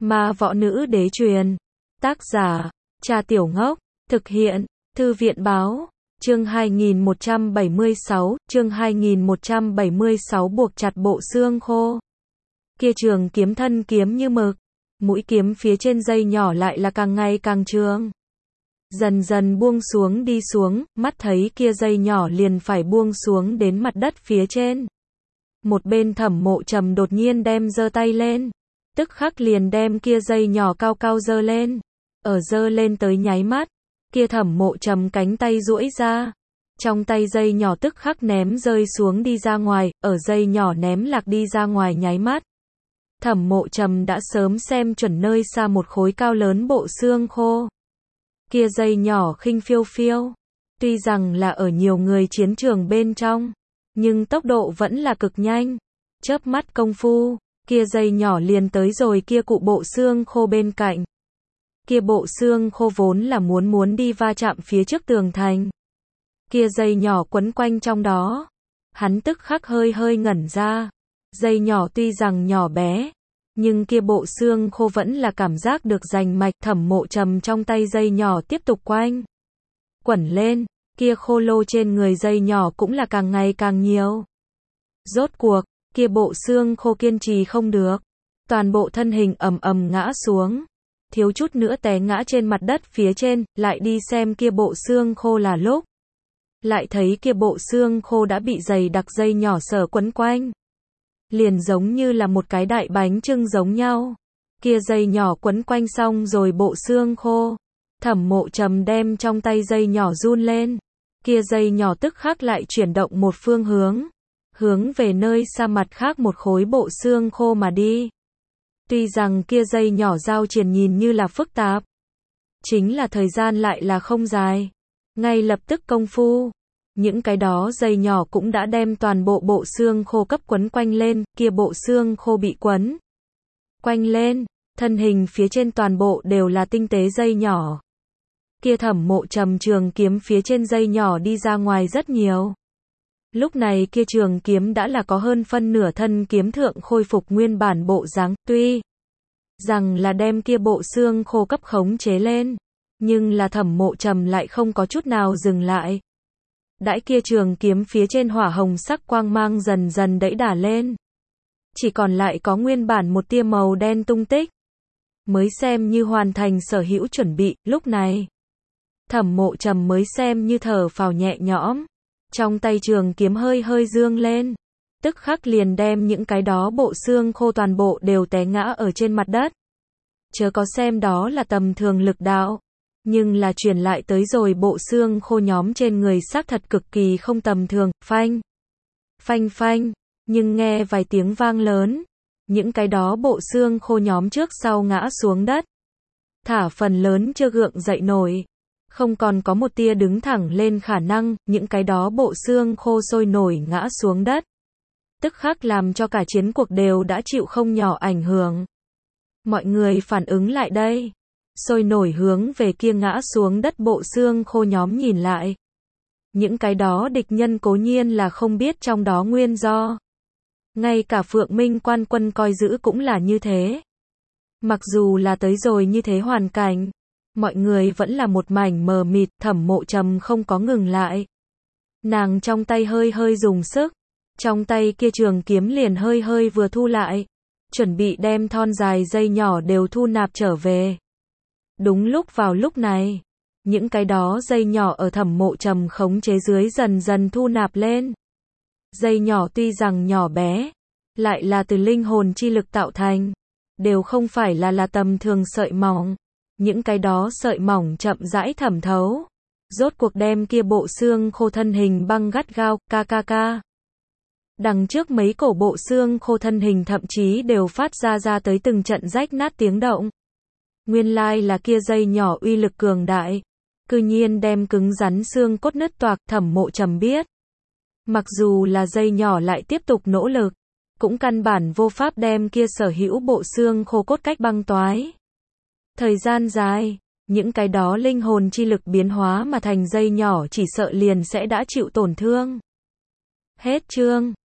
Ma võ nữ đế truyền. Tác giả, Trà Tiểu Ngốc. Thực hiện, Thư viện báo. Chương 2176, chương 2176 buộc chặt bộ xương khô. Kia trường kiếm thân kiếm như mực, mũi kiếm phía trên dây nhỏ lại là càng ngày càng trường. Dần dần buông xuống đi xuống, mắt thấy kia dây nhỏ liền phải buông xuống đến mặt đất phía trên. Một bên Thẩm Mộ Trầm đột nhiên đem giơ tay lên, tức khắc liền đem kia dây nhỏ cao cao giơ lên. Ở giơ lên tới nháy mắt, kia Thẩm Mộ Trầm cánh tay duỗi ra, trong tay dây nhỏ tức khắc ném rơi xuống đi ra ngoài, ở dây nhỏ ném lạc đi ra ngoài nháy mắt. Thẩm Mộ Trầm đã sớm xem chuẩn nơi xa một khối cao lớn bộ xương khô. Kia dây nhỏ khinh phiêu phiêu, tuy rằng là ở nhiều người chiến trường bên trong, nhưng tốc độ vẫn là cực nhanh. Chớp mắt công phu, kia dây nhỏ liền tới rồi kia cụ bộ xương khô bên cạnh. Kia bộ xương khô vốn là muốn đi va chạm phía trước tường thành. Kia dây nhỏ quấn quanh trong đó, hắn tức khắc hơi ngẩn ra. Dây nhỏ tuy rằng nhỏ bé, nhưng kia bộ xương khô vẫn là cảm giác được rành mạch. Thẩm Mộ Trầm trong tay dây nhỏ tiếp tục quanh quẩn lên, kia khô lô trên người dây nhỏ cũng là càng ngày càng nhiều. Rốt cuộc, kia bộ xương khô kiên trì không được, toàn bộ thân hình ầm ngã xuống, thiếu chút nữa té ngã trên mặt đất phía trên. Lại đi xem kia bộ xương khô là lúc, lại thấy kia bộ xương khô đã bị dày đặc dây nhỏ sở quấn quanh, liền giống như là một cái đại bánh chưng giống nhau. Kia dây nhỏ quấn quanh xong rồi bộ xương khô, Thẩm Mộ Trầm đem trong tay dây nhỏ run lên, kia dây nhỏ tức khắc lại chuyển động một phương hướng, hướng về nơi xa mặt khác một khối bộ xương khô mà đi. Tuy rằng kia dây nhỏ giao triển nhìn như là phức tạp, chính là thời gian lại là không dài. Ngay lập tức công phu, những cái đó dây nhỏ cũng đã đem toàn bộ bộ xương khô cấp quấn quanh lên. Kia bộ xương khô bị quấn quanh lên, thân hình phía trên toàn bộ đều là tinh tế dây nhỏ. Kia Thẩm Mộ Trầm trường kiếm phía trên dây nhỏ đi ra ngoài rất nhiều. Lúc này kia trường kiếm đã là có hơn phân nửa thân kiếm thượng khôi phục nguyên bản bộ dáng. Tuy rằng là đem kia bộ xương khô cấp khống chế lên, nhưng là Thẩm Mộ Trầm lại không có chút nào dừng lại. Đãi kia trường kiếm phía trên hỏa hồng sắc quang mang dần dần đẫy đà lên, chỉ còn lại có nguyên bản một tia màu đen tung tích, mới xem như hoàn thành sở hữu chuẩn bị. Lúc này, Thẩm Mộ Trầm mới xem như thở phào nhẹ nhõm, trong tay trường kiếm hơi dương lên, tức khắc liền đem những cái đó bộ xương khô toàn bộ đều té ngã ở trên mặt đất. Chớ có xem đó là tầm thường lực đạo, nhưng là truyền lại tới rồi bộ xương khô nhóm trên người xác thật cực kỳ không tầm thường. Phanh, nhưng nghe vài tiếng vang lớn, những cái đó bộ xương khô nhóm trước sau ngã xuống đất, thả phần lớn chưa gượng dậy nổi, không còn có một tia đứng thẳng lên khả năng. Những cái đó bộ xương khô sôi nổi ngã xuống đất, tức khắc làm cho cả chiến cuộc đều đã chịu không nhỏ ảnh hưởng. Mọi người phản ứng lại đây, sôi nổi hướng về kia ngã xuống đất bộ xương khô nhóm nhìn lại. Những cái đó địch nhân cố nhiên là không biết trong đó nguyên do. Ngay cả Phượng Minh quan quân coi giữ cũng là như thế. Mặc dù là tới rồi như thế hoàn cảnh, mọi người vẫn là một mảnh mờ mịt. Thẩm Mộ Trầm không có ngừng lại. Nàng trong tay hơi dùng sức, trong tay kia trường kiếm liền hơi vừa thu lại, chuẩn bị đem thon dài dây nhỏ đều thu nạp trở về. Đúng vào lúc này, những cái đó dây nhỏ ở Thẩm Mộ Trầm khống chế dưới dần dần thu nạp lên. Dây nhỏ tuy rằng nhỏ bé, lại là từ linh hồn chi lực tạo thành, đều không phải là tầm thường sợi mỏng. Những cái đó sợi mỏng chậm rãi thẩm thấu, rốt cuộc đem kia bộ xương khô thân hình băng gắt gao. Đằng trước mấy cổ bộ xương khô thân hình thậm chí đều phát ra tới từng trận rách nát tiếng động. Nguyên lai là kia dây nhỏ uy lực cường đại, cư nhiên đem cứng rắn xương cốt nứt toạc. Thẩm Mộ Trầm biết, mặc dù là dây nhỏ lại tiếp tục nỗ lực, cũng căn bản vô pháp đem kia sở hữu bộ xương khô cốt cách băng toái. Thời gian dài, những cái đó linh hồn chi lực biến hóa mà thành dây nhỏ chỉ sợ liền sẽ đã chịu tổn thương. Hết chương.